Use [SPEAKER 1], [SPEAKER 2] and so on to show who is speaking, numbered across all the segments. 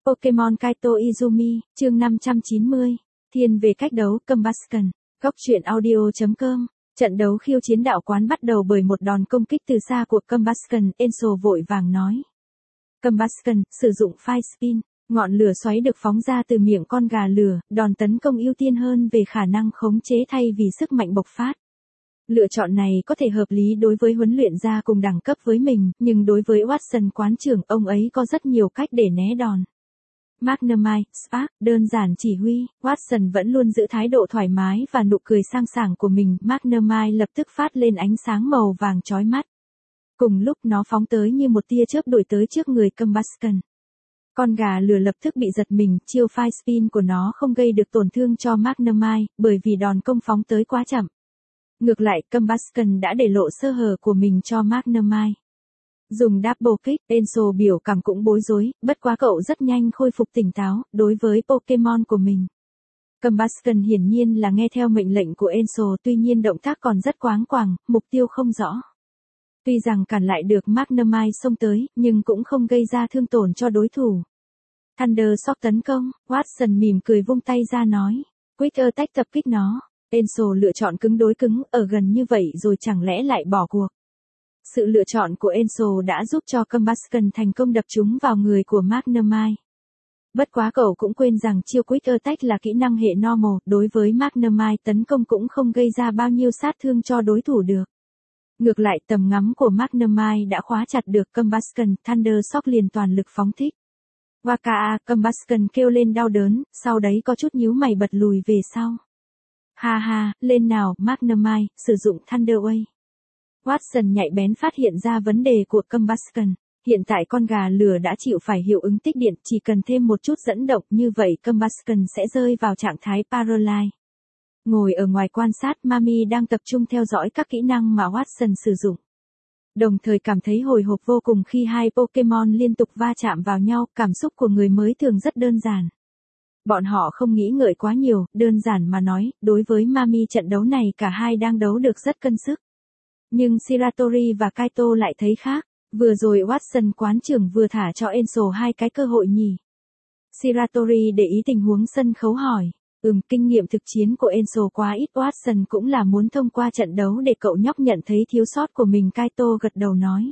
[SPEAKER 1] Pokemon Kaito Izumi, chương 590. Thiên về cách đấu Combusken. Góc truyện audio.com. Trận đấu khiêu chiến đạo quán bắt đầu bởi một đòn công kích từ xa của Combusken. Enso vội vàng nói. Combusken, sử dụng Fire Spin. Ngọn lửa xoáy được phóng ra từ miệng con gà lửa, đòn tấn công ưu tiên hơn về khả năng khống chế thay vì sức mạnh bộc phát. Lựa chọn này có thể hợp lý đối với huấn luyện gia cùng đẳng cấp với mình, nhưng đối với Watson quán trưởng, ông ấy có rất nhiều cách để né đòn. Magnemite, Spark, đơn giản chỉ huy, Watson vẫn luôn giữ thái độ thoải mái và nụ cười sang sảng của mình. Magnemite lập tức phát lên ánh sáng màu vàng chói mắt. Cùng lúc nó phóng tới như một tia chớp đuổi tới trước người Combusken. Con gà lửa lập tức bị giật mình, chiêu Fire Spin của nó không gây được tổn thương cho Magnemite, bởi vì đòn công phóng tới quá chậm. Ngược lại, Combusken đã để lộ sơ hở của mình cho Magnemite. Dùng Double Kick, Enso biểu cảm cũng bối rối, bất quá cậu rất nhanh khôi phục tỉnh táo, đối với Pokemon của mình. Combusken hiển nhiên là nghe theo mệnh lệnh của Enso, tuy nhiên động tác còn rất quáng quàng, mục tiêu không rõ. Tuy rằng cản lại được Magnemite xông tới, nhưng cũng không gây ra thương tổn cho đối thủ. Thunder Shock tấn công, Watson mỉm cười vung tay ra nói. Quick Attack tập kích nó. Enso lựa chọn cứng đối cứng, ở gần như vậy rồi chẳng lẽ lại bỏ cuộc. Sự lựa chọn của Enso đã giúp cho Combusken thành công đập trúng vào người của Magnemite. Bất quá cậu cũng quên rằng chiêu Quick Attack là kỹ năng hệ normal, đối với Magnemite tấn công cũng không gây ra bao nhiêu sát thương cho đối thủ được. Ngược lại, tầm ngắm của Magnemite đã khóa chặt được Combusken, Thunder Shock liền toàn lực phóng thích. Waka, Combusken kêu lên đau đớn, sau đấy có chút nhíu mày bật lùi về sau. Ha ha, lên nào, Magnemite, sử dụng Thunder Wave. Watson nhạy bén phát hiện ra vấn đề của Combusken. Hiện tại con gà lửa đã chịu phải hiệu ứng tích điện, chỉ cần thêm một chút dẫn động như vậy Combusken sẽ rơi vào trạng thái paralyze. Ngồi ở ngoài quan sát, Mami đang tập trung theo dõi các kỹ năng mà Watson sử dụng. Đồng thời cảm thấy hồi hộp vô cùng khi hai Pokemon liên tục va chạm vào nhau, cảm xúc của người mới thường rất đơn giản. Bọn họ không nghĩ ngợi quá nhiều, đơn giản mà nói, đối với Mami trận đấu này cả hai đang đấu được rất cân sức. Nhưng Shiratori và Kaito lại thấy khác, vừa rồi Watson quán trưởng vừa thả cho Enso hai cái cơ hội nhỉ. Shiratori để ý tình huống sân khấu hỏi, kinh nghiệm thực chiến của Enso quá ít, Watson cũng là muốn thông qua trận đấu để cậu nhóc nhận thấy thiếu sót của mình. Kaito gật đầu nói.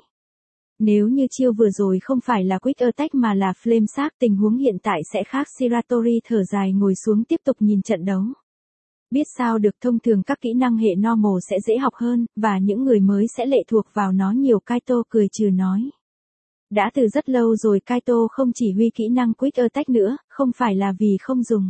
[SPEAKER 1] Nếu như chiêu vừa rồi không phải là Quick Attack mà là Flame Sack, tình huống hiện tại sẽ khác. Shiratori thở dài ngồi xuống tiếp tục nhìn trận đấu. Biết sao được, thông thường các kỹ năng hệ normal sẽ dễ học hơn, và những người mới sẽ lệ thuộc vào nó nhiều. Kaito cười trừ nói. Đã từ rất lâu rồi Kaito không chỉ huy kỹ năng Quick Attack nữa, không phải là vì không dùng.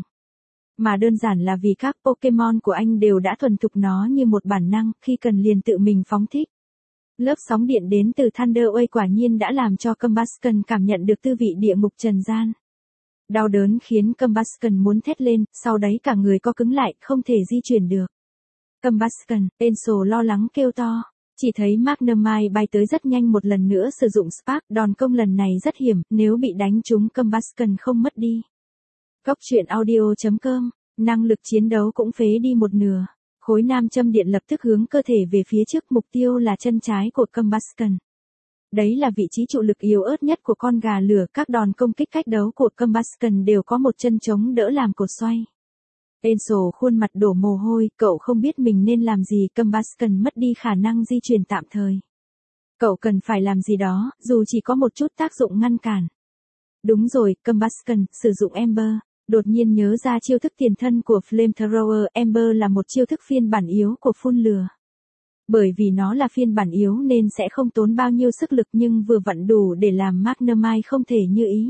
[SPEAKER 1] Mà đơn giản là vì các Pokemon của anh đều đã thuần thục nó như một bản năng, khi cần liền tự mình phóng thích. Lớp sóng điện đến từ Thunder Wave quả nhiên đã làm cho Combusken cảm nhận được tư vị địa ngục trần gian. Đau đớn khiến Combusken muốn thét lên, sau đấy cả người co cứng lại, không thể di chuyển được. Combusken, Enso lo lắng kêu to. Chỉ thấy Magnemite bay tới rất nhanh, một lần nữa sử dụng Spark, đòn công lần này rất hiểm, nếu bị đánh trúng Combusken không mất đi. Góc truyện audio.com, năng lực chiến đấu cũng phế đi một nửa. Khối nam châm điện lập tức hướng cơ thể về phía trước, mục tiêu là chân trái của Combusken. Đấy là vị trí trụ lực yếu ớt nhất của con gà lửa, các đòn công kích cách đấu của Combusken đều có một chân chống đỡ làm cột xoay. Enso khuôn mặt đổ mồ hôi, cậu không biết mình nên làm gì. Combusken mất đi khả năng di chuyển tạm thời. Cậu cần phải làm gì đó, dù chỉ có một chút tác dụng ngăn cản. Đúng rồi, Combusken, sử dụng Ember. Đột nhiên nhớ ra chiêu thức tiền thân của Flamethrower. Ember là một chiêu thức phiên bản yếu của phun lửa. Bởi vì nó là phiên bản yếu nên sẽ không tốn bao nhiêu sức lực, nhưng vừa vặn đủ để làm Magnemite không thể như ý.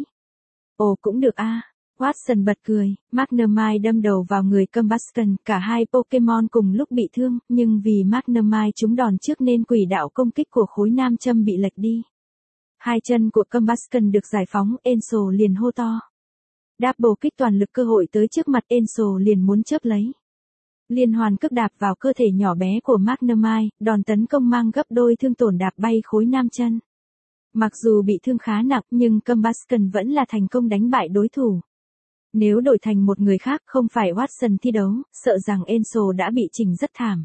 [SPEAKER 1] Ồ cũng được a. Watson bật cười. Magnemite đâm đầu vào người Combusken, cả hai Pokemon cùng lúc bị thương, nhưng vì Magnemite trúng đòn trước nên quỹ đạo công kích của khối nam châm bị lệch đi. Hai chân của Combusken được giải phóng, Enso liền hô to. Double Kick toàn lực, cơ hội tới trước mặt Enso liền muốn chớp lấy. Liên hoàn cước đạp vào cơ thể nhỏ bé của Magnemite, đòn tấn công mang gấp đôi thương tổn, đạp bay khối nam chân. Mặc dù bị thương khá nặng nhưng Combusken vẫn là thành công đánh bại đối thủ. Nếu đổi thành một người khác không phải Watson thi đấu, sợ rằng Enso đã bị chỉnh rất thảm.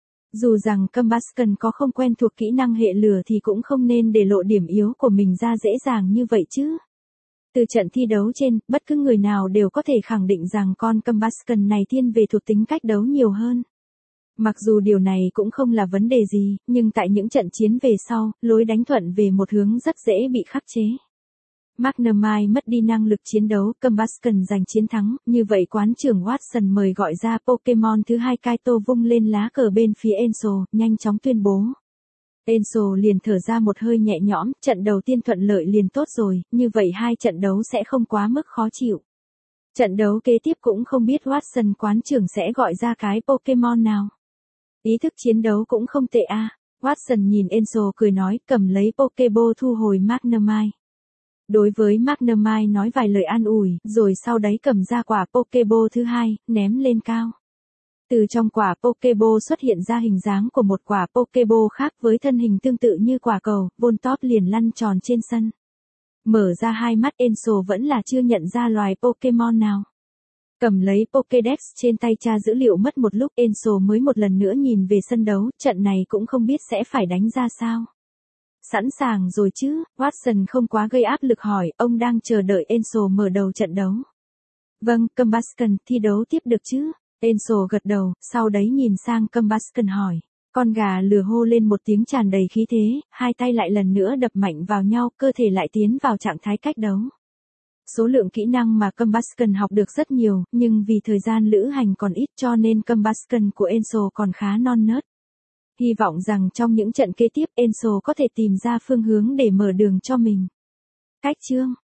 [SPEAKER 1] Dù rằng Combusken có không quen thuộc kỹ năng hệ lửa thì cũng không nên để lộ điểm yếu của mình ra dễ dàng như vậy chứ. Từ trận thi đấu trên, bất cứ người nào đều có thể khẳng định rằng con Combusken này thiên về thuộc tính cách đấu nhiều hơn. Mặc dù điều này cũng không là vấn đề gì, nhưng tại những trận chiến về sau, lối đánh thuận về một hướng rất dễ bị khắc chế. Magnemite mất đi năng lực chiến đấu, Combusken giành chiến thắng, như vậy quán trưởng Watson mời gọi ra Pokemon thứ hai Kaito vung lên lá cờ bên phía Enzo, nhanh chóng tuyên bố. Enzo liền thở ra một hơi nhẹ nhõm, trận đầu tiên thuận lợi liền tốt rồi, như vậy hai trận đấu sẽ không quá mức khó chịu. Trận đấu kế tiếp cũng không biết Watson quán trưởng sẽ gọi ra cái Pokemon nào. Ý thức chiến đấu cũng không tệ a. Watson nhìn Enzo cười nói, cầm lấy Pokeball thu hồi Magnemite. Đối với Magnemite nói vài lời an ủi, rồi sau đấy cầm ra quả Pokeball thứ hai, ném lên cao. Từ trong quả Pokeball xuất hiện ra hình dáng của một quả Pokeball khác với thân hình tương tự như quả cầu, Voltorb liền lăn tròn trên sân. Mở ra hai mắt Enzo vẫn là chưa nhận ra loài Pokemon nào. Cầm lấy Pokédex trên tay tra dữ liệu mất một lúc Enzo mới một lần nữa nhìn về sân đấu, trận này cũng không biết sẽ phải đánh ra sao. Sẵn sàng rồi chứ, Watson không quá gây áp lực hỏi, ông đang chờ đợi Enzo mở đầu trận đấu. Vâng, Combusken, thi đấu tiếp được chứ? Enzo gật đầu, sau đấy nhìn sang Combusken hỏi. Con gà lừa hô lên một tiếng tràn đầy khí thế, hai tay lại lần nữa đập mạnh vào nhau, cơ thể lại tiến vào trạng thái cách đấu. Số lượng kỹ năng mà Combusken học được rất nhiều, nhưng vì thời gian lữ hành còn ít cho nên Combusken của Enzo còn khá non nớt. Hy vọng rằng trong những trận kế tiếp Enzo có thể tìm ra phương hướng để mở đường cho mình. Cách chương